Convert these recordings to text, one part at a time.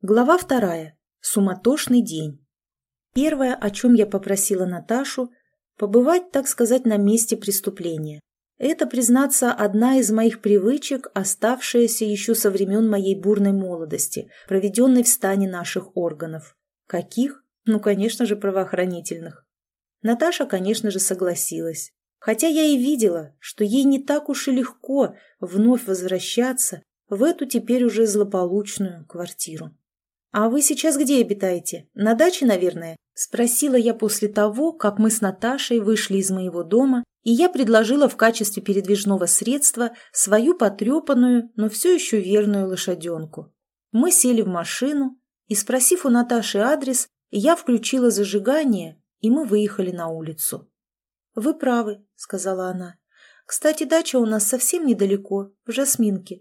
Глава 2. Суматошный день. Первое, о чем я попросила Наташу, побывать, так сказать, на месте преступления. Это, признаться, одна из моих привычек, оставшаяся еще со времен моей бурной молодости, проведенной в стане наших органов. Каких? Ну, конечно же, правоохранительных. Наташа, конечно же, согласилась. Хотя я и видела, что ей не так уж и легко вновь возвращаться в эту теперь уже злополучную квартиру. «А вы сейчас где обитаете? На даче, наверное?» – спросила я после того, как мы с Наташей вышли из моего дома, и я предложила в качестве передвижного средства свою потрепанную, но все еще верную лошаденку. Мы сели в машину, и, спросив у Наташи адрес, я включила зажигание, и мы выехали на улицу. «Вы правы», – сказала она. «Кстати, дача у нас совсем недалеко, в Жасминке».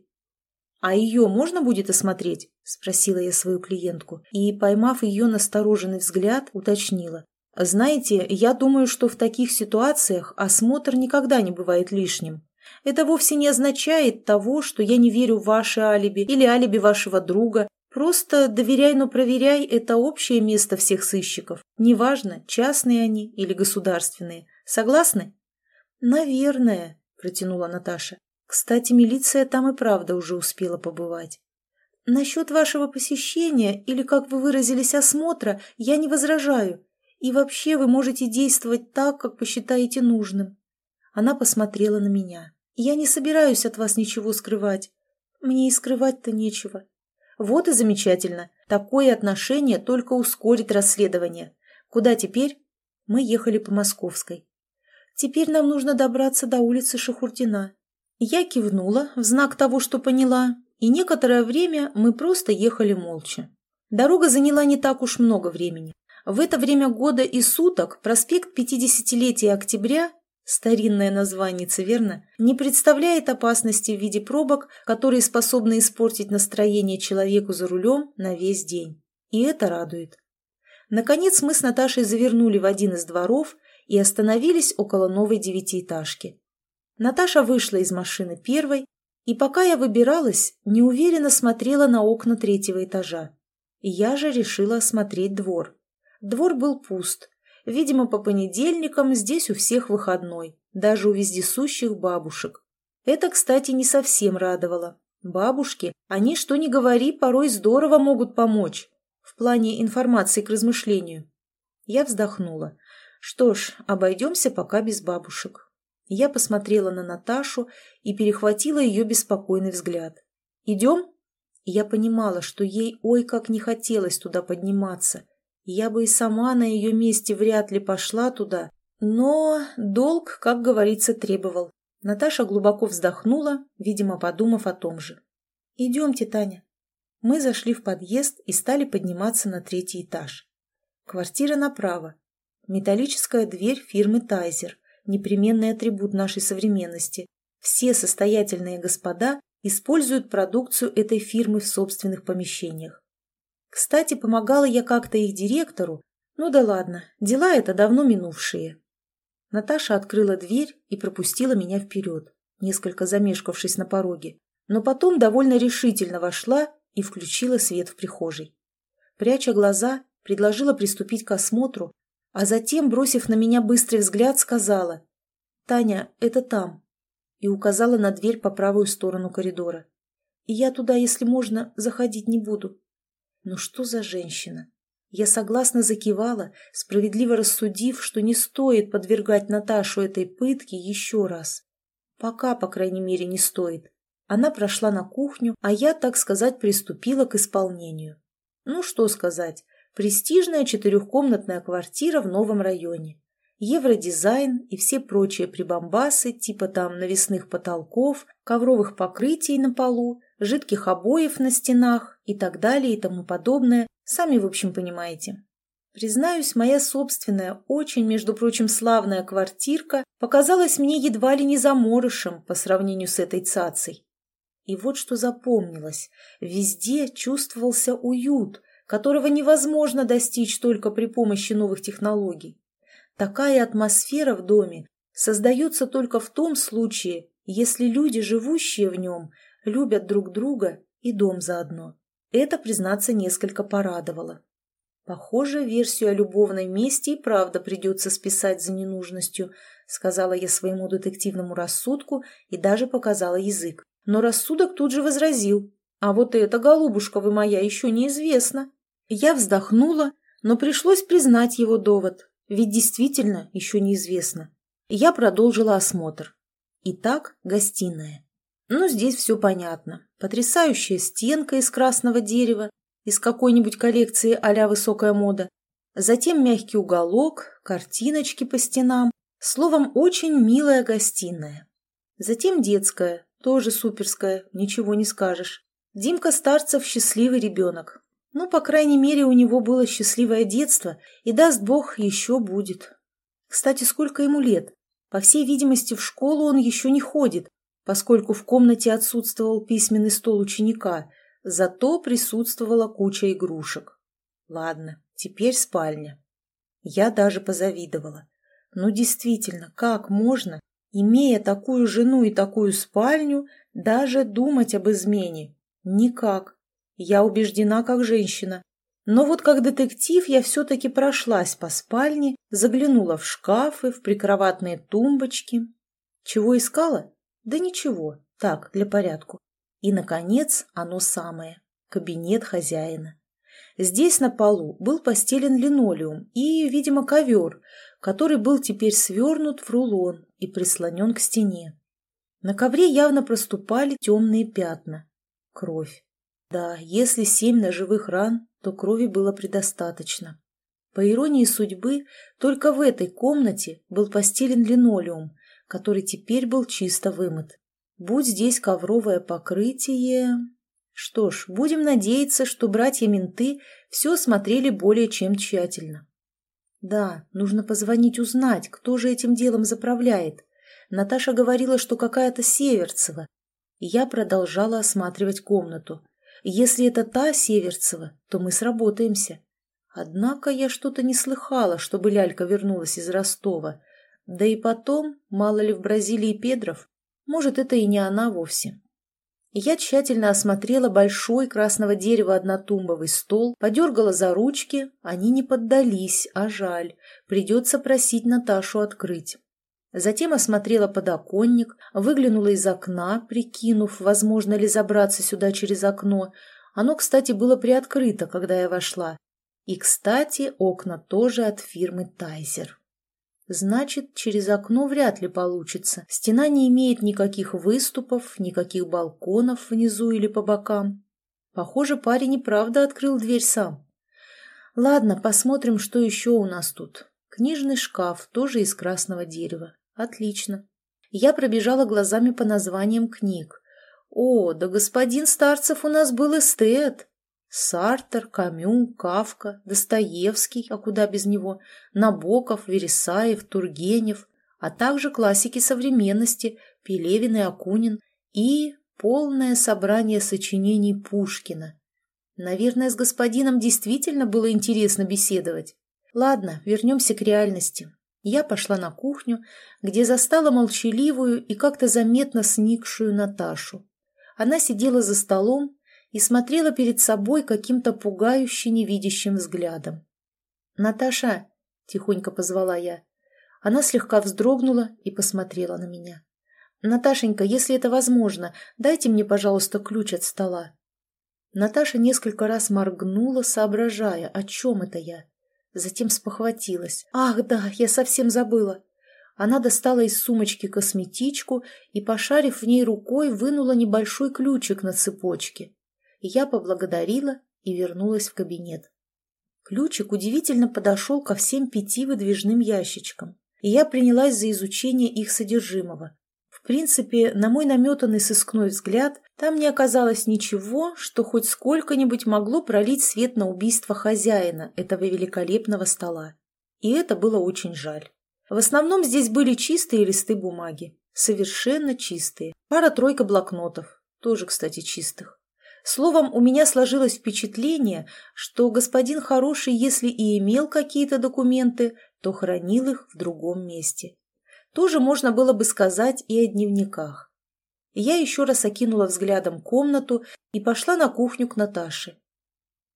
«А ее можно будет осмотреть?» – спросила я свою клиентку и, поймав ее настороженный взгляд, уточнила. «Знаете, я думаю, что в таких ситуациях осмотр никогда не бывает лишним. Это вовсе не означает того, что я не верю в ваше алиби или алиби вашего друга. Просто доверяй, но проверяй – это общее место всех сыщиков. Неважно, частные они или государственные. Согласны?» «Наверное», – протянула Наташа. «Кстати, милиция там и правда уже успела побывать. Насчет вашего посещения, или, как вы выразились, осмотра, я не возражаю. И вообще вы можете действовать так, как посчитаете нужным». Она посмотрела на меня. «Я не собираюсь от вас ничего скрывать. Мне и скрывать-то нечего». «Вот и замечательно. Такое отношение только ускорит расследование. Куда теперь?» Мы ехали по Московской. «Теперь нам нужно добраться до улицы Шахурдина». Я кивнула в знак того, что поняла, и некоторое время мы просто ехали молча. Дорога заняла не так уж много времени. В это время года и суток проспект 50-летия Октября, старинное название, верно, не представляет опасности в виде пробок, которые способны испортить настроение человеку за рулем на весь день. И это радует. Наконец мы с Наташей завернули в один из дворов и остановились около новой девятиэтажки. Наташа вышла из машины первой, и пока я выбиралась, неуверенно смотрела на окна третьего этажа. Я же решила осмотреть двор. Двор был пуст. Видимо, по понедельникам здесь у всех выходной, даже у вездесущих бабушек. Это, кстати, не совсем радовало. Бабушки, они, что ни говори, порой здорово могут помочь в плане информации к размышлению. Я вздохнула. Что ж, обойдемся пока без бабушек. Я посмотрела на Наташу и перехватила ее беспокойный взгляд. «Идем?» Я понимала, что ей ой как не хотелось туда подниматься. Я бы и сама на ее месте вряд ли пошла туда, но долг, как говорится, требовал. Наташа глубоко вздохнула, видимо, подумав о том же. «Идемте, Таня». Мы зашли в подъезд и стали подниматься на третий этаж. Квартира направо. Металлическая дверь фирмы «Тайзер». Непременный атрибут нашей современности. Все состоятельные господа используют продукцию этой фирмы в собственных помещениях. Кстати, помогала я как-то их директору. Ну да ладно, дела это давно минувшие. Наташа открыла дверь и пропустила меня вперед, несколько замешкавшись на пороге, но потом довольно решительно вошла и включила свет в прихожей. Пряча глаза, предложила приступить к осмотру, а затем, бросив на меня быстрый взгляд, сказала: «Таня, это там», и указала на дверь по правую сторону коридора. «И я туда, если можно, заходить не буду». Ну что за женщина? Я согласно закивала, справедливо рассудив, что не стоит подвергать Наташу этой пытке еще раз. Пока, по крайней мере, не стоит. Она прошла на кухню, а я, так сказать, приступила к исполнению. Ну что сказать. Престижная четырехкомнатная квартира в новом районе. Евродизайн и все прочие прибамбасы типа там навесных потолков, ковровых покрытий на полу, жидких обоев на стенах и так далее и тому подобное, сами в общем понимаете. Признаюсь, моя собственная, очень, между прочим, славная квартирка показалась мне едва ли не заморышем по сравнению с этой цацей. И вот что запомнилось. Везде чувствовался уют, которого невозможно достичь только при помощи новых технологий. Такая атмосфера в доме создается только в том случае, если люди, живущие в нем, любят друг друга и дом заодно. Это, признаться, несколько порадовало. «Похоже, версию о любовной мести и правда придется списать за ненужностью», сказала я своему детективному рассудку и даже показала язык. Но рассудок тут же возразил: «А вот это, голубушка вы моя, еще неизвестно». Я вздохнула, но пришлось признать его довод, ведь действительно еще неизвестно. Я продолжила осмотр. Итак, гостиная. Ну, здесь все понятно. Потрясающая стенка из красного дерева, из какой-нибудь коллекции а-ля высокая мода. Затем мягкий уголок, картиночки по стенам. Словом, очень милая гостиная. Затем детская, тоже суперская, ничего не скажешь. Димка Старцев счастливый ребенок. Ну, по крайней мере, у него было счастливое детство, и, даст бог, еще будет. Кстати, сколько ему лет? По всей видимости, в школу он еще не ходит, поскольку в комнате отсутствовал письменный стол ученика, зато присутствовала куча игрушек. Ладно, теперь спальня. Я даже позавидовала. Ну, действительно, как можно, имея такую жену и такую спальню, даже думать об измене? Никак. Я убеждена как женщина. Но вот как детектив я все-таки прошлась по спальне, заглянула в шкафы, в прикроватные тумбочки. Чего искала? Да ничего, так, для порядку. И, наконец, оно самое – кабинет хозяина. Здесь на полу был постелен линолеум и, видимо, ковер, который был теперь свернут в рулон и прислонен к стене. На ковре явно проступали темные пятна. Кровь. Да, если 7 ножевых ран, то крови было предостаточно. По иронии судьбы, только в этой комнате был постелен линолеум, который теперь был чисто вымыт. Будь здесь ковровое покрытие... Что ж, будем надеяться, что братья-менты все смотрели более чем тщательно. Да, нужно позвонить узнать, кто же этим делом заправляет. Наташа говорила, что какая-то Северцева. И я продолжала осматривать комнату. Если это та Северцева, то мы сработаемся. Однако я что-то не слыхала, чтобы лялька вернулась из Ростова. Да и потом, мало ли в Бразилии Педров, может, это и не она вовсе. Я тщательно осмотрела большой красного дерева однотумбовый стол, подергала за ручки, они не поддались, а жаль, придется просить Наташу открыть. Затем осмотрела подоконник, выглянула из окна, прикинув, возможно ли забраться сюда через окно. Оно, кстати, было приоткрыто, когда я вошла. И, кстати, окна тоже от фирмы «Тайзер». Значит, через окно вряд ли получится. Стена не имеет никаких выступов, никаких балконов внизу или по бокам. Похоже, парень и правда открыл дверь сам. Ладно, посмотрим, что еще у нас тут. Книжный шкаф, тоже из красного дерева. Отлично. Я пробежала глазами по названиям книг. О, да господин Старцев у нас был эстет. Сартр, Камю, Кафка, Достоевский, а куда без него, Набоков, Вересаев, Тургенев, а также классики современности Пелевин и Акунин и полное собрание сочинений Пушкина. Наверное, с господином действительно было интересно беседовать. Ладно, вернемся к реальности. Я пошла на кухню, где застала молчаливую и как-то заметно сникшую Наташу. Она сидела за столом и смотрела перед собой каким-то пугающе невидящим взглядом. «Наташа!» — тихонько позвала я. Она слегка вздрогнула и посмотрела на меня. «Наташенька, если это возможно, дайте мне, пожалуйста, ключ от стола». Наташа несколько раз моргнула, соображая, о чем это я. Затем спохватилась. «Ах, да, я совсем забыла!» Она достала из сумочки косметичку и, пошарив в ней рукой, вынула небольшой ключик на цепочке. Я поблагодарила и вернулась в кабинет. Ключик удивительно подошел ко всем 5 выдвижным ящичкам, и я принялась за изучение их содержимого. В принципе, на мой наметанный сыскной взгляд, там не оказалось ничего, что хоть сколько-нибудь могло пролить свет на убийство хозяина этого великолепного стола. И это было очень жаль. В основном здесь были чистые листы бумаги, совершенно чистые. Пара-тройка блокнотов, тоже, кстати, чистых. Словом, у меня сложилось впечатление, что господин Хороший, если и имел какие-то документы, то хранил их в другом месте. Тоже можно было бы сказать и о дневниках. Я еще раз окинула взглядом комнату и пошла на кухню к Наташе.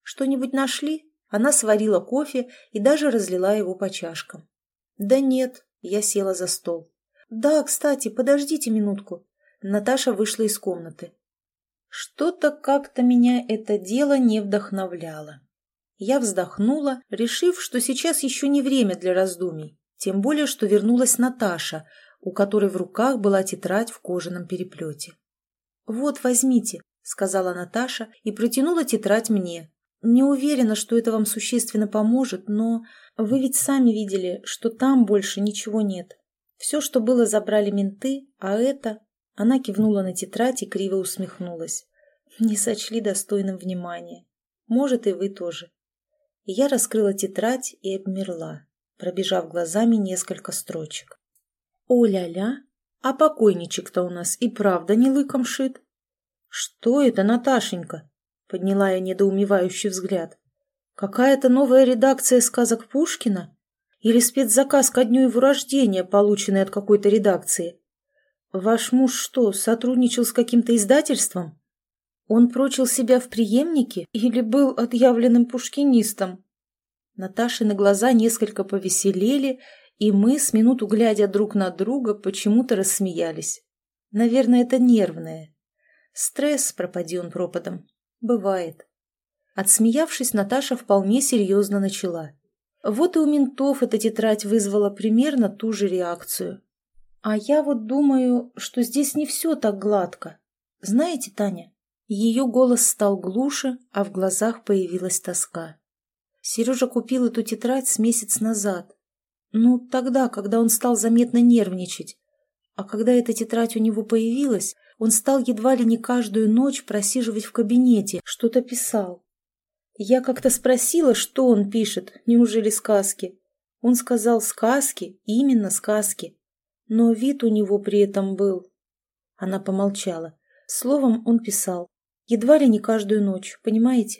Что-нибудь нашли?» Она сварила кофе и даже разлила его по чашкам. «Да нет», — я села за стол. «Да, кстати, подождите минутку». Наташа вышла из комнаты. Что-то как-то меня это дело не вдохновляло. Я вздохнула, решив, что сейчас еще не время для раздумий, тем более, что вернулась Наташа, у которой в руках была тетрадь в кожаном переплете. «Вот, возьмите», — сказала Наташа и протянула тетрадь мне. «Не уверена, что это вам существенно поможет, но вы ведь сами видели, что там больше ничего нет. Все, что было, забрали менты, а это...» Она кивнула на тетрадь и криво усмехнулась. «Не сочли достойным внимания. Может, и вы тоже». Я раскрыла тетрадь и обмерла, пробежав глазами несколько строчек. «О-ля-ля, а покойничек-то у нас и правда не лыком шит». «Что это, Наташенька?» — подняла я недоумевающий взгляд. «Какая-то новая редакция сказок Пушкина? Или спецзаказ ко дню его рождения, полученный от какой-то редакции? Ваш муж что, сотрудничал с каким-то издательством? Он прочил себя в преемнике или был отъявленным пушкинистом?» Наташины глаза несколько повеселели, и мы, с минуту глядя друг на друга, почему-то рассмеялись. Наверное, это нервное. Стресс, пропади он пропадом. Бывает. Отсмеявшись, Наташа вполне серьезно начала. Вот и у ментов эта тетрадь вызвала примерно ту же реакцию. А я вот думаю, что здесь не все так гладко. Знаете, Таня? Ее голос стал глуше, а в глазах появилась тоска. Сережа купил эту тетрадь с месяц назад. Ну, тогда, когда он стал заметно нервничать. А когда эта тетрадь у него появилась, он стал едва ли не каждую ночь просиживать в кабинете, что-то писал. Я как-то спросила, что он пишет, неужели сказки? Он сказал сказки, именно сказки. Но вид у него при этом был. Она помолчала. Словом, он писал. Едва ли не каждую ночь, понимаете?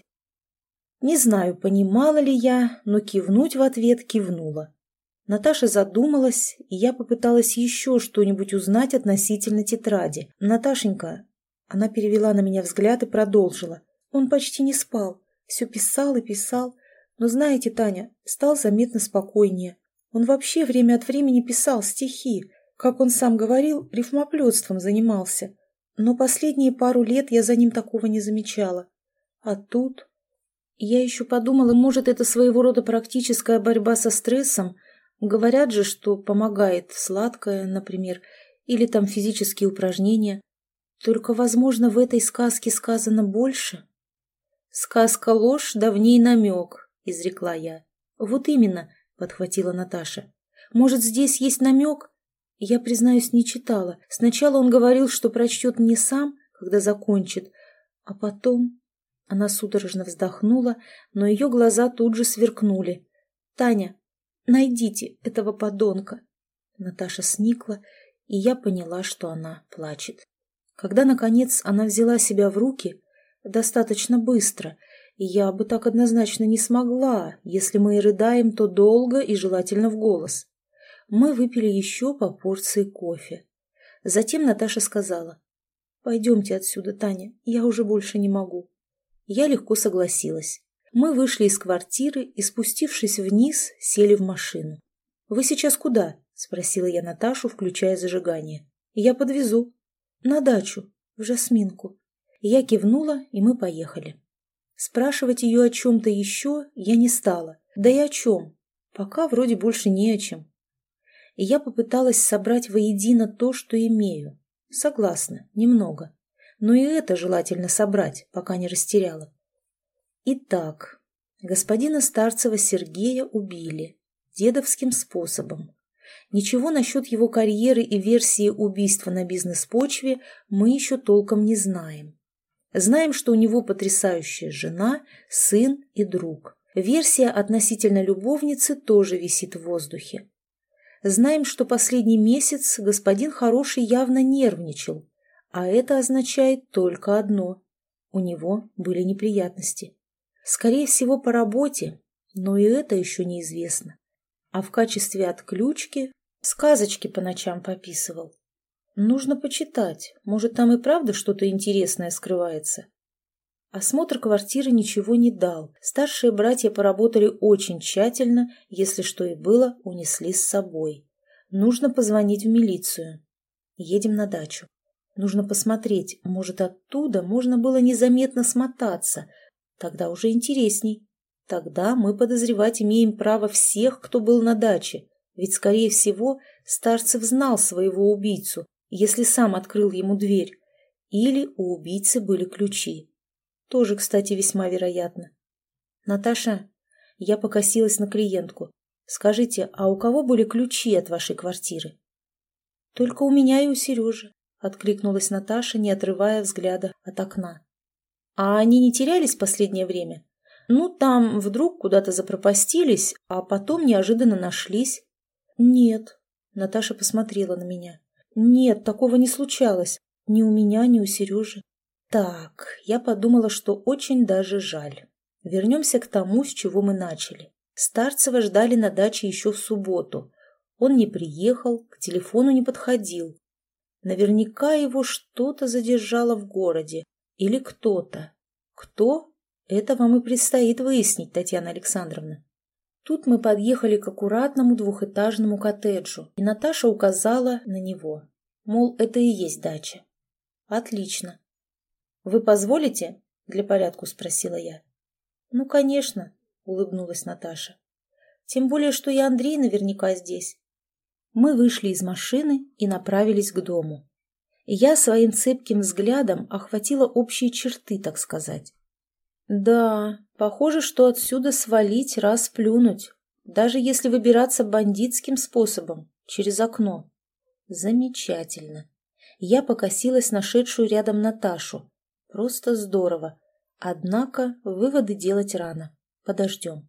Не знаю, понимала ли я, но кивнуть в ответ кивнула. Наташа задумалась, и я попыталась еще что-нибудь узнать относительно тетради. «Наташенька...» Она перевела на меня взгляд и продолжила. «Он почти не спал, все писал и писал. Но знаете, Таня, стал заметно спокойнее. Он вообще время от времени писал стихи. Как он сам говорил, рифмоплетством занимался. Но последние пару лет я за ним такого не замечала. А тут...» Я еще подумала, может, это своего рода практическая борьба со стрессом. Говорят же, что помогает сладкое, например, или там физические упражнения. Только, возможно, в этой сказке сказано больше. «Сказка ложь, да в ней намек», — изрекла я. «Вот именно», — подхватила Наташа. «Может, здесь есть намек?» Я, признаюсь, не читала. Сначала он говорил, что прочтет мне сам, когда закончит, а потом... Она судорожно вздохнула, но ее глаза тут же сверкнули. «Таня, найдите этого подонка!» Наташа сникла, и я поняла, что она плачет. Когда, наконец, она взяла себя в руки, достаточно быстро, и я бы так однозначно не смогла, если мы и рыдаем, то долго и желательно в голос. Мы выпили еще по порции кофе. Затем Наташа сказала: «Пойдемте отсюда, Таня, я уже больше не могу». Я легко согласилась. Мы вышли из квартиры и, спустившись вниз, сели в машину. «Вы сейчас куда?» – спросила я Наташу, включая зажигание. «Я подвезу». «На дачу, в Жасминку». Я кивнула, и мы поехали. Спрашивать ее о чем-то еще я не стала. Да и о чем? Пока вроде больше не о чем. И я попыталась собрать воедино то, что имею. Согласна, немного. Но и это желательно собрать, пока не растеряла. Итак, господина Старцева Сергея убили. Дедовским способом. Ничего насчет его карьеры и версии убийства на бизнес-почве мы еще толком не знаем. Знаем, что у него потрясающая жена, сын и друг. Версия относительно любовницы тоже висит в воздухе. Знаем, что последний месяц господин Хороший явно нервничал. А это означает только одно. У него были неприятности. Скорее всего, по работе, но и это еще неизвестно. А в качестве отключки сказочки по ночам пописывал. Нужно почитать, может, там и правда что-то интересное скрывается. Осмотр квартиры ничего не дал. Старшие братья поработали очень тщательно, если что и было, унесли с собой. Нужно позвонить в милицию. Едем на дачу. Нужно посмотреть, может, оттуда можно было незаметно смотаться. Тогда уже интересней. Тогда мы подозревать имеем право всех, кто был на даче. Ведь, скорее всего, Старцев знал своего убийцу, если сам открыл ему дверь. Или у убийцы были ключи. Тоже, кстати, весьма вероятно. Наташа, я покосилась на клиентку. Скажите, а у кого были ключи от вашей квартиры? Только у меня и у Сережи, откликнулась Наташа, не отрывая взгляда от окна. А они не терялись в последнее время? Ну, там вдруг куда-то запропастились, а потом неожиданно нашлись. Нет, Наташа посмотрела на меня. Нет, такого не случалось. Ни у меня, ни у Сережи. Так, я подумала, что очень даже жаль. Вернемся к тому, с чего мы начали. Старцева ждали на даче еще в субботу. Он не приехал, к телефону не подходил. Наверняка его что-то задержало в городе. Или кто-то. Кто? Это вам и предстоит выяснить, Татьяна Александровна. Тут мы подъехали к аккуратному двухэтажному коттеджу, и Наташа указала на него. Мол, это и есть дача. Отлично. «Вы позволите?» — для порядку спросила я. «Ну, конечно», — улыбнулась Наташа. «Тем более, что и Андрей наверняка здесь». Мы вышли из машины и направились к дому. Я своим цепким взглядом охватила общие черты, так сказать. Да, похоже, что отсюда свалить раз плюнуть, даже если выбираться бандитским способом, через окно. Замечательно. Я покосилась на шедшую рядом Наташу. Просто здорово. Однако выводы делать рано. Подождем.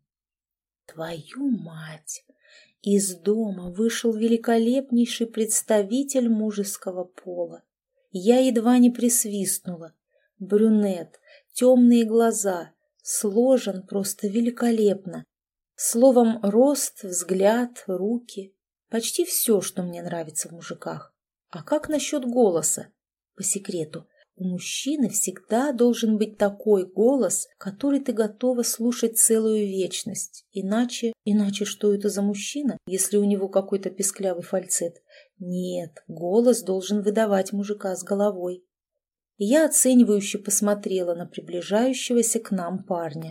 Твою мать! Из дома вышел великолепнейший представитель мужеского пола. Я едва не присвистнула. Брюнет, темные глаза, сложен просто великолепно. Словом, рост, взгляд, руки. Почти все, что мне нравится в мужиках. А как насчет голоса? По секрету, у мужчины всегда должен быть такой голос, который ты готова слушать целую вечность. Иначе что это за мужчина, если у него какой-то писклявый фальцет? Нет, голос должен выдавать мужика с головой. Я оценивающе посмотрела на приближающегося к нам парня.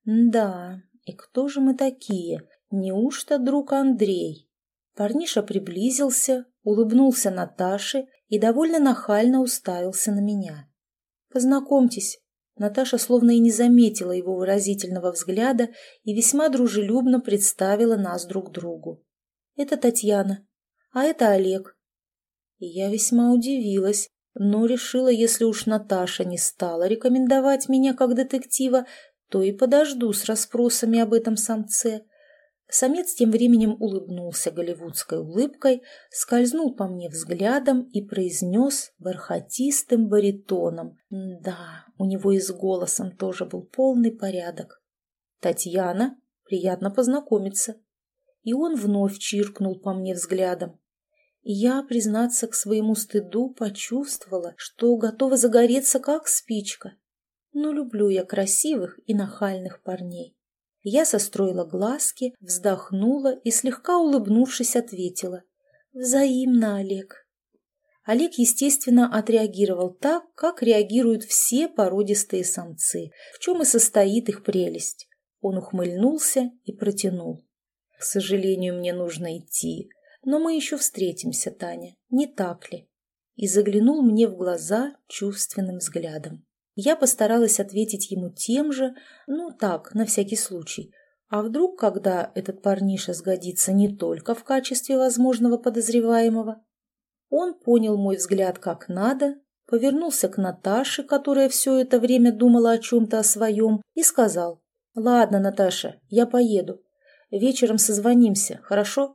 Да, и кто же мы такие? Неужто друг Андрей? Парниша приблизился, улыбнулся Наташе и довольно нахально уставился на меня. «Познакомьтесь». Наташа словно и не заметила его выразительного взгляда и весьма дружелюбно представила нас друг другу. «Это Татьяна, а это Олег». И я весьма удивилась, но решила, если уж Наташа не стала рекомендовать меня как детектива, то и подожду с расспросами об этом самце. Самец тем временем улыбнулся голливудской улыбкой, скользнул по мне взглядом и произнес бархатистым баритоном. Да, у него и с голосом тоже был полный порядок. «Татьяна, приятно познакомиться». И он вновь чиркнул по мне взглядом. И я, признаться к своему стыду, почувствовала, что готова загореться, как спичка. Но люблю я красивых и нахальных парней. Я состроила глазки, вздохнула и, слегка улыбнувшись, ответила: «Взаимно, Олег». Олег, естественно, отреагировал так, как реагируют все породистые самцы, в чем и состоит их прелесть. Он ухмыльнулся и протянул: «К сожалению, мне нужно идти, но мы еще встретимся, Таня, не так ли?» И заглянул мне в глаза чувственным взглядом. Я постаралась ответить ему тем же, ну так, на всякий случай. А вдруг, когда этот парниша сгодится не только в качестве возможного подозреваемого? Он понял мой взгляд как надо, повернулся к Наташе, которая все это время думала о чем-то о своем, и сказал: «Ладно, Наташа, я поеду. Вечером созвонимся, хорошо?»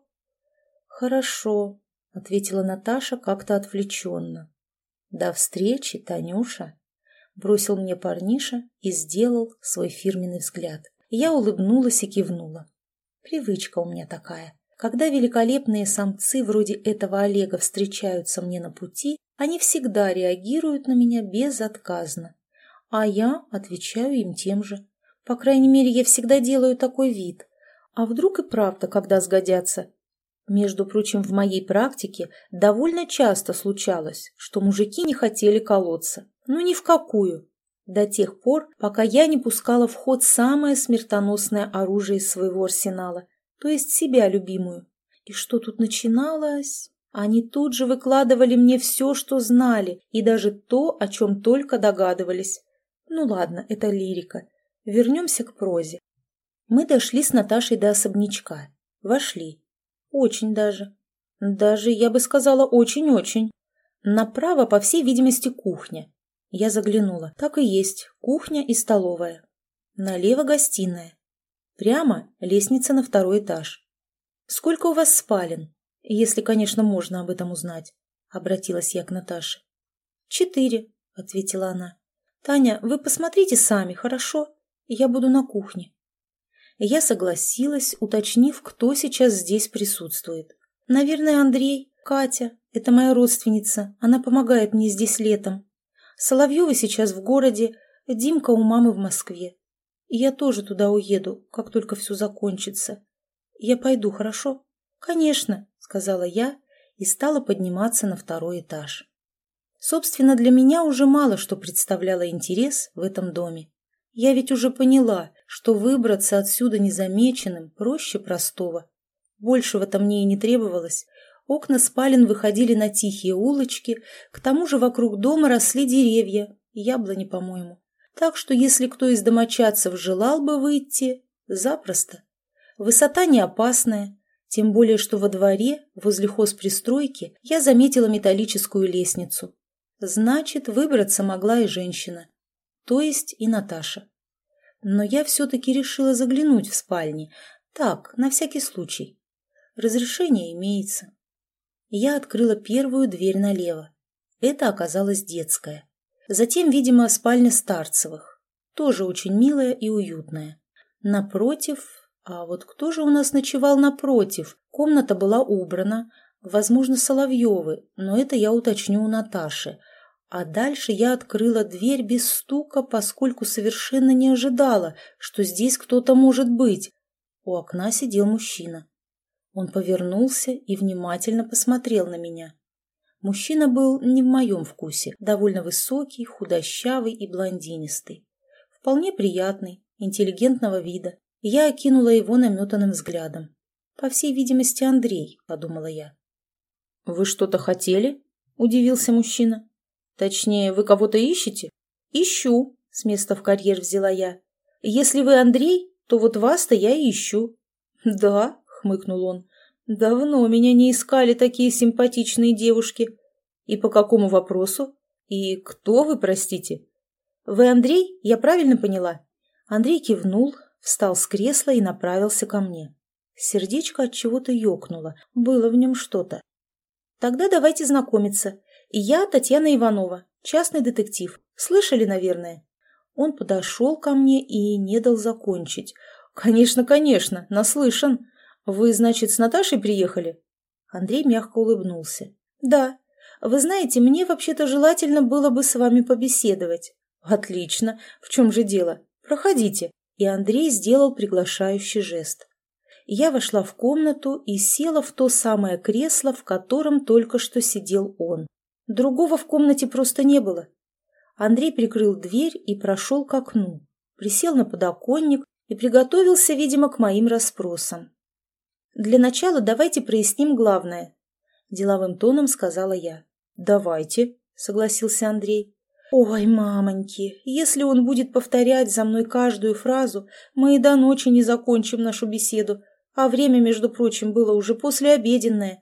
«Хорошо», — ответила Наташа как-то отвлеченно. «До встречи, Танюша», — бросил мне парниша и сделал свой фирменный взгляд. Я улыбнулась и кивнула. Привычка у меня такая. Когда великолепные самцы вроде этого Олега встречаются мне на пути, они всегда реагируют на меня безотказно. А я отвечаю им тем же. По крайней мере, я всегда делаю такой вид. А вдруг и правда, когда сгодятся? Между прочим, в моей практике довольно часто случалось, что мужики не хотели колоться. Ну, ни в какую. До тех пор, пока я не пускала в ход самое смертоносное оружие из своего арсенала, то есть себя любимую. И что тут начиналось? Они тут же выкладывали мне все, что знали, и даже то, о чем только догадывались. Ну ладно, это лирика. Вернемся к прозе. Мы дошли с Наташей до особнячка. Вошли. Очень даже. Даже, я бы сказала, очень-очень. Направо, по всей видимости, кухня. Я заглянула. Так и есть. Кухня и столовая. Налево гостиная. Прямо лестница на второй этаж. «Сколько у вас спален? Если, конечно, можно об этом узнать», — обратилась я к Наташе. «4», — ответила она. «Таня, вы посмотрите сами, хорошо? Я буду на кухне». Я согласилась, уточнив, кто сейчас здесь присутствует. «Наверное, Андрей, Катя. Это моя родственница. Она помогает мне здесь летом. Соловьевы сейчас в городе, Димка у мамы в Москве. И я тоже туда уеду, как только все закончится. Я пойду, хорошо?» «Конечно», — сказала я и стала подниматься на второй этаж. Собственно, для меня уже мало что представляло интерес в этом доме. Я ведь уже поняла, что выбраться отсюда незамеченным проще простого. Большего-то мне и не требовалось. Окна спален выходили на тихие улочки, к тому же вокруг дома росли деревья, яблони, по-моему. Так что если кто из домочадцев желал бы выйти, запросто. Высота не опасная, тем более что во дворе, возле хозпристройки, я заметила металлическую лестницу. Значит, выбраться могла и женщина, то есть и Наташа. Но я все-таки решила заглянуть в спальни, так, на всякий случай. Разрешение имеется. Я открыла первую дверь налево. Это оказалась детская. Затем, видимо, спальня Старцевых, тоже очень милая и уютная. Напротив... А вот кто же у нас ночевал напротив? Комната была убрана, возможно, Соловьевы, но это я уточню у Наташи. А дальше я открыла дверь без стука, поскольку совершенно не ожидала, что здесь кто-то может быть. У окна сидел мужчина. Он повернулся и внимательно посмотрел на меня. Мужчина был не в моем вкусе, довольно высокий, худощавый и блондинистый. Вполне приятный, интеллигентного вида. Я окинула его наметанным взглядом. «По всей видимости, Андрей», — подумала я. «Вы что-то хотели?» — удивился мужчина. «Точнее, вы кого-то ищете?» «Ищу», — с места в карьер взяла я. «Если вы Андрей, то вот вас-то я и ищу». «Да», — хмыкнул он, — «давно меня не искали такие симпатичные девушки». «И по какому вопросу? И кто вы, простите?» «Вы Андрей? Я правильно поняла?» Андрей кивнул, встал с кресла и направился ко мне. Сердечко от чего-то ёкнуло, было в нем что-то. «Тогда давайте знакомиться. Я Татьяна Иванова, частный детектив. Слышали, наверное?» Он подошел ко мне и не дал закончить. «Конечно, конечно, наслышан. Вы, значит, с Наташей приехали?» Андрей мягко улыбнулся. «Да. Вы знаете, мне вообще-то желательно было бы с вами побеседовать». «Отлично. В чем же дело? Проходите». И Андрей сделал приглашающий жест. Я вошла в комнату и села в то самое кресло, в котором только что сидел он. Другого в комнате просто не было. Андрей прикрыл дверь и прошел к окну, присел на подоконник и приготовился, видимо, к моим расспросам. «Для начала давайте проясним главное», — деловым тоном сказала я. «Давайте», — согласился Андрей. «Ой, мамоньки, если он будет повторять за мной каждую фразу, мы и до ночи не закончим нашу беседу, а время, между прочим, было уже послеобеденное.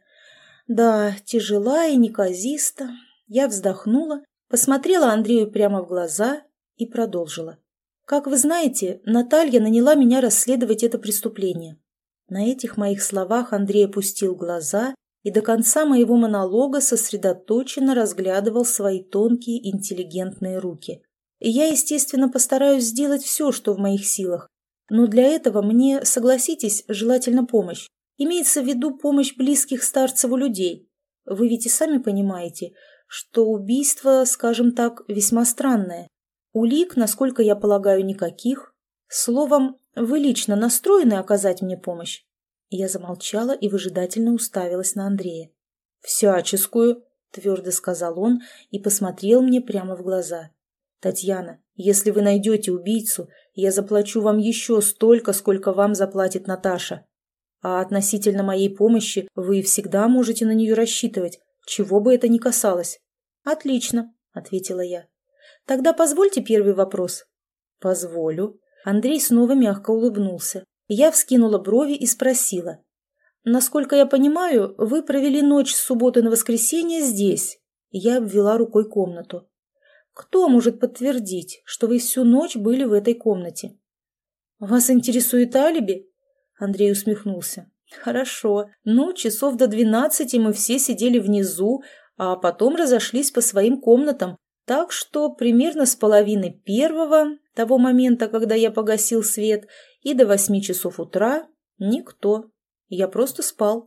Да, тяжела и неказиста». Я вздохнула, посмотрела Андрею прямо в глаза и продолжила. «Как вы знаете, Наталья наняла меня расследовать это преступление». На этих моих словах Андрей опустил глаза и до конца моего монолога сосредоточенно разглядывал свои тонкие интеллигентные руки. И я, естественно, постараюсь сделать все, что в моих силах. Но для этого мне, согласитесь, желательно помощь. Имеется в виду помощь близких Старцеву людей. Вы ведь и сами понимаете, что убийство, скажем так, весьма странное. Улик, насколько я полагаю, никаких. Словом, вы лично настроены оказать мне помощь?» Я замолчала и выжидательно уставилась на Андрея. «Всяческую», — твердо сказал он и посмотрел мне прямо в глаза. «Татьяна, если вы найдете убийцу, я заплачу вам еще столько, сколько вам заплатит Наташа. А относительно моей помощи вы всегда можете на нее рассчитывать, чего бы это ни касалось». «Отлично», — ответила я. «Тогда позвольте первый вопрос». «Позволю». Андрей снова мягко улыбнулся. Я вскинула брови и спросила. «Насколько я понимаю, вы провели ночь с субботы на воскресенье здесь?» Я обвела рукой комнату. «Кто может подтвердить, что вы всю ночь были в этой комнате?» «Вас интересует алиби?» Андрей усмехнулся. «Хорошо. Ну, часов до 12 мы все сидели внизу, а потом разошлись по своим комнатам. Так что примерно с половины первого, того момента, когда я погасил свет, и до 8 часов утра никто. Я просто спал».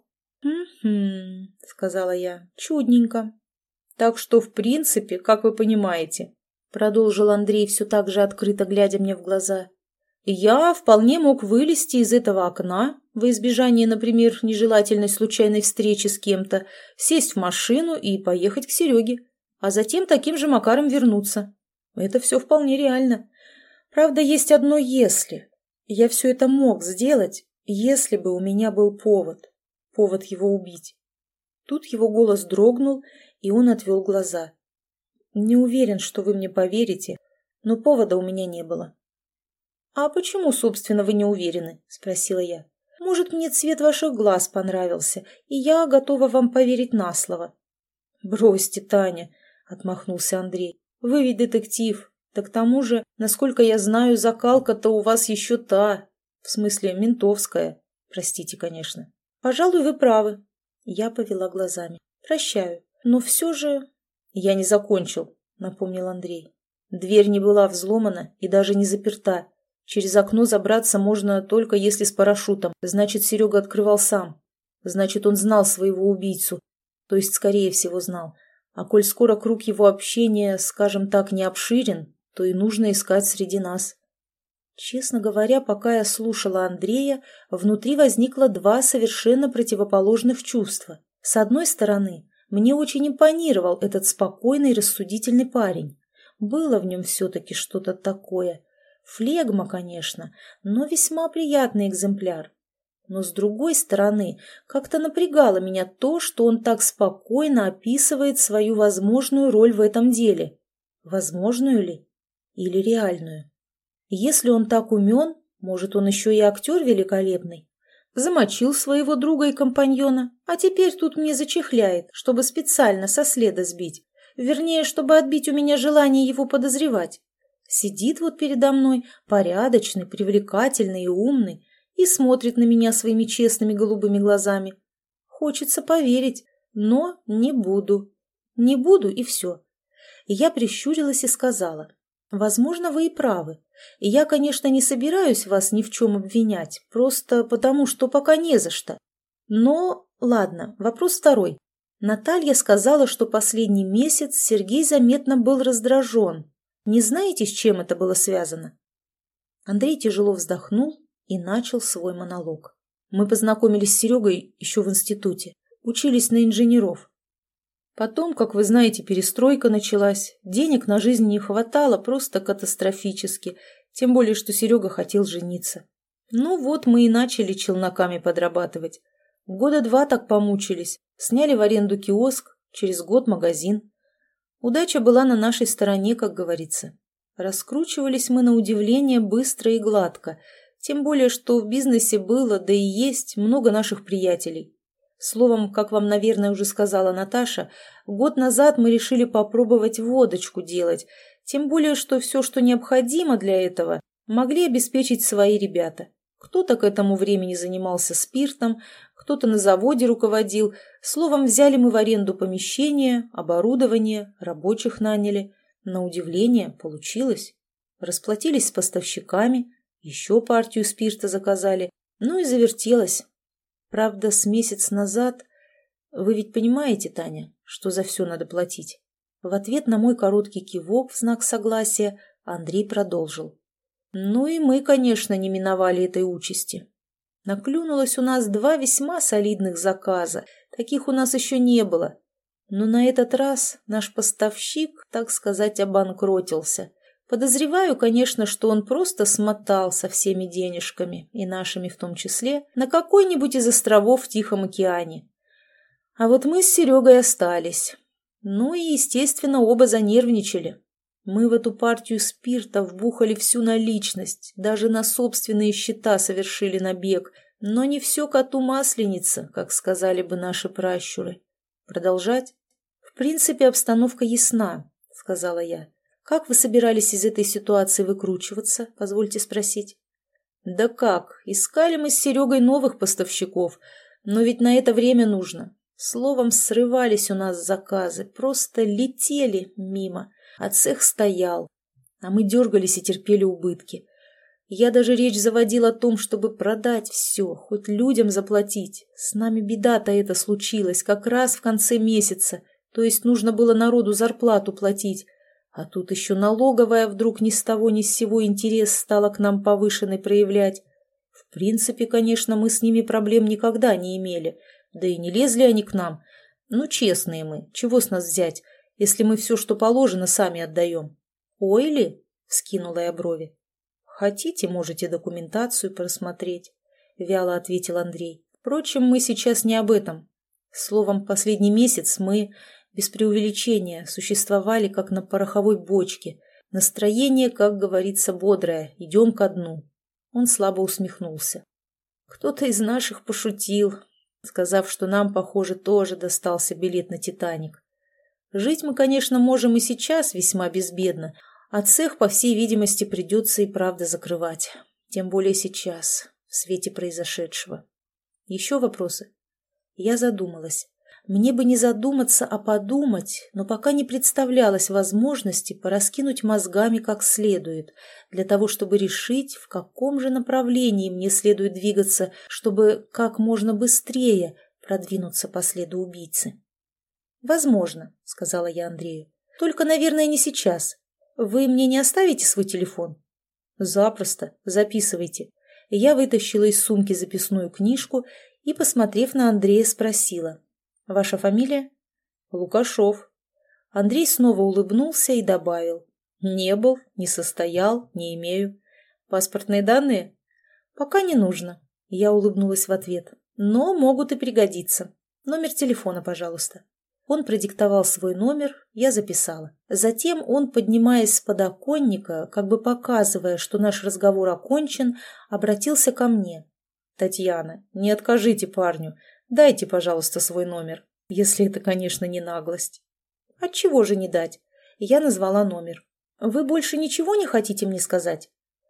«Угу», — сказала я, — «чудненько». «Так что, в принципе, как вы понимаете», — продолжил Андрей, все так же открыто глядя мне в глаза, «я вполне мог вылезти из этого окна, во избежание, например, нежелательной случайной встречи с кем-то, сесть в машину и поехать к Сереге, а затем таким же макаром вернуться. Это все вполне реально. Правда, есть одно «если». Я все это мог сделать, если бы у меня был повод его убить». Тут его голос дрогнул, и он отвел глаза. «Не уверен, что вы мне поверите, но повода у меня не было». «А почему, собственно, вы не уверены?» – спросила я. «Может, мне цвет ваших глаз понравился, и я готова вам поверить на слово». «Бросьте, Таня», – отмахнулся Андрей. «Вы ведь детектив. Да к тому же, насколько я знаю, закалка-то у вас еще та, в смысле ментовская. Простите, конечно». «Пожалуй, вы правы». Я повела глазами. «Прощаю. Но все же...» «Я не закончил», — напомнил Андрей. «Дверь не была взломана и даже не заперта. Через окно забраться можно только если с парашютом. Значит, Серега открывал сам. Значит, он знал своего убийцу. То есть, скорее всего, знал. А коль скоро круг его общения, скажем так, не обширен, то и нужно искать среди нас». Честно говоря, пока я слушала Андрея, внутри возникло два совершенно противоположных чувства. С одной стороны, мне очень импонировал этот спокойный, рассудительный парень. Было в нем все-таки что-то такое. Флегма, конечно, но весьма приятный экземпляр. Но с другой стороны, как-то напрягало меня то, что он так спокойно описывает свою возможную роль в этом деле. Возможную ли? Или реальную? Если он так умен, может, он еще и актер великолепный. Замочил своего друга и компаньона, а теперь тут мне зачехляет, чтобы специально со следа сбить. Вернее, чтобы отбить у меня желание его подозревать. Сидит вот передо мной, порядочный, привлекательный и умный, и смотрит на меня своими честными голубыми глазами. Хочется поверить, но не буду. Не буду, и все. И я прищурилась и сказала: «Возможно, вы и правы. И я, конечно, не собираюсь вас ни в чем обвинять, просто потому, что пока не за что. Но, ладно, вопрос второй. Наталья сказала, что последний месяц Сергей заметно был раздражен. Не знаете, с чем это было связано?» Андрей тяжело вздохнул и начал свой монолог. «Мы познакомились с Серегой еще в институте, учились на инженеров. Потом, как вы знаете, перестройка началась, денег на жизнь не хватало просто катастрофически, тем более, что Серега хотел жениться. Ну вот мы и начали челноками подрабатывать. Года 2 так помучились, сняли в аренду киоск, через год магазин. Удача была на нашей стороне, как говорится. Раскручивались мы на удивление быстро и гладко, тем более, что в бизнесе было, да и есть, много наших приятелей. Словом, как вам, наверное, уже сказала Наташа, год назад мы решили попробовать водочку делать, тем более, что все, что необходимо для этого, могли обеспечить свои ребята. Кто-то к этому времени занимался спиртом, кто-то на заводе руководил. Словом, взяли мы в аренду помещение, оборудование, рабочих наняли. На удивление, получилось. Расплатились с поставщиками, еще партию спирта заказали, ну и завертелось. Правда, с месяц назад... Вы ведь понимаете, Таня, что за все надо платить? В ответ на мой короткий кивок в знак согласия Андрей продолжил. Ну и мы, конечно, не миновали этой участи. Наклюнулось у нас 2 весьма солидных заказа, таких у нас еще не было. Но на этот раз наш поставщик, так сказать, обанкротился. Подозреваю, конечно, что он просто смотал со всеми денежками, и нашими в том числе, на какой-нибудь из островов в Тихом океане. А вот мы с Серегой остались. Ну и, естественно, оба занервничали. Мы в эту партию спирта вбухали всю наличность, даже на собственные счета совершили набег, но не все коту масленица, как сказали бы наши пращуры. Продолжать? В принципе, обстановка ясна, сказала я. Как вы собирались из этой ситуации выкручиваться, позвольте спросить? Да как, искали мы с Серегой новых поставщиков, но ведь на это время нужно. Словом, срывались у нас заказы, просто летели мимо, а цех стоял, а мы дергались и терпели убытки. Я даже речь заводил о том, чтобы продать все, хоть людям заплатить. С нами беда-то эта случилась как раз в конце месяца, то есть нужно было народу зарплату платить. А тут еще налоговая вдруг ни с того ни с сего интерес стала к нам повышенный проявлять. В принципе, конечно, мы с ними проблем никогда не имели, да и не лезли они к нам. Ну, честные мы, чего с нас взять, если мы все, что положено, сами отдаем? Ой ли? — вскинула я брови. Хотите, можете документацию просмотреть, — вяло ответил Андрей. Впрочем, мы сейчас не об этом. Словом, последний месяц мы... без преувеличения, существовали как на пороховой бочке. Настроение, как говорится, бодрое, идем ко дну. Он слабо усмехнулся. Кто-то из наших пошутил, сказав, что нам, похоже, тоже достался билет на «Титаник». Жить мы, конечно, можем и сейчас весьма безбедно, а цех, по всей видимости, придется и правда закрывать. Тем более сейчас, в свете произошедшего. Еще вопросы? Я задумалась. Мне бы не задуматься, а подумать, но пока не представлялось возможности пораскинуть мозгами как следует, для того, чтобы решить, в каком же направлении мне следует двигаться, чтобы как можно быстрее продвинуться по следу убийцы. «Возможно», — сказала я Андрею. «Только, наверное, не сейчас. Вы мне не оставите свой телефон?» «Запросто. Записывайте». Я вытащила из сумки записную книжку и, посмотрев на Андрея, спросила. «Ваша фамилия?» «Лукашов». Андрей снова улыбнулся и добавил. «Не был, не состоял, не имею. Паспортные данные?» «Пока не нужно», — я улыбнулась в ответ. «Но могут и пригодиться. Номер телефона, пожалуйста». Он продиктовал свой номер, я записала. Затем он, поднимаясь с подоконника, как бы показывая, что наш разговор окончен, обратился ко мне. «Татьяна, не откажите парню. Дайте, пожалуйста, свой номер, если это, конечно, не наглость». «Отчего же не дать?» Я назвала номер. «Вы больше ничего не хотите мне сказать?»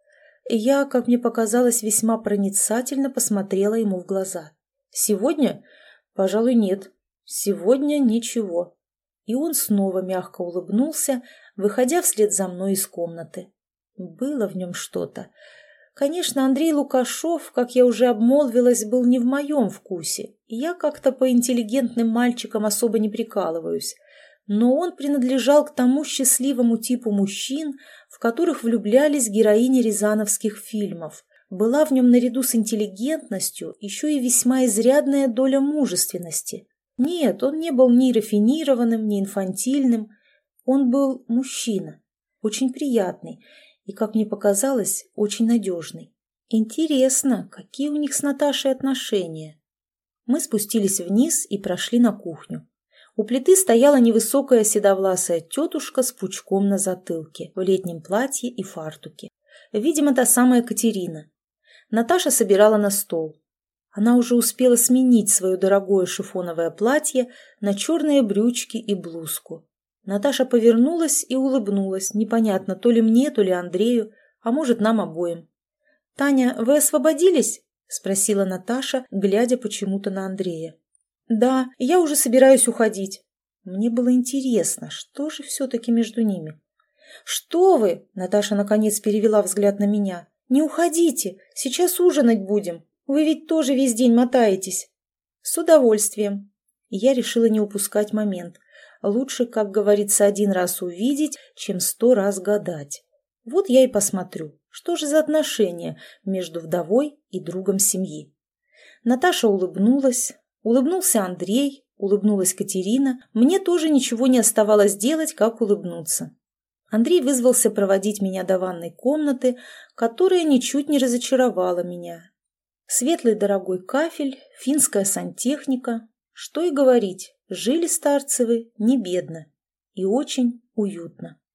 Я, как мне показалось, весьма проницательно посмотрела ему в глаза. «Сегодня? Пожалуй, нет. Сегодня ничего». И он снова мягко улыбнулся, выходя вслед за мной из комнаты. Было в нем что-то. Конечно, Андрей Лукашов, как я уже обмолвилась, был не в моем вкусе. Я как-то по интеллигентным мальчикам особо не прикалываюсь. Но он принадлежал к тому счастливому типу мужчин, в которых влюблялись героини рязановских фильмов. Была в нем наряду с интеллигентностью еще и весьма изрядная доля мужественности. Нет, он не был ни рафинированным, ни инфантильным. Он был мужчина, очень приятный и, как мне показалось, очень надежный. Интересно, какие у них с Наташей отношения? Мы спустились вниз и прошли на кухню. У плиты стояла невысокая седовласая тетушка с пучком на затылке, в летнем платье и фартуке. Видимо, та самая Катерина. Наташа собирала на стол. Она уже успела сменить свое дорогое шифоновое платье на черные брючки и блузку. Наташа повернулась и улыбнулась, непонятно, то ли мне, то ли Андрею, а может, нам обоим. «Таня, вы освободились?» – спросила Наташа, глядя почему-то на Андрея. «Да, я уже собираюсь уходить». Мне было интересно, что же все-таки между ними. «Что вы?» – Наташа наконец перевела взгляд на меня. «Не уходите, сейчас ужинать будем. Вы ведь тоже весь день мотаетесь». «С удовольствием». Я решила не упускать момент. Лучше, как говорится, 1 раз увидеть, чем 100 раз гадать. Вот я и посмотрю, что же за отношения между вдовой и другом семьи. Наташа улыбнулась, улыбнулся Андрей, улыбнулась Катерина. Мне тоже ничего не оставалось делать, как улыбнуться. Андрей вызвался проводить меня до ванной комнаты, которая ничуть не разочаровала меня. Светлый дорогой кафель, финская сантехника. Что и говорить, жили Старцевы не бедно и очень уютно.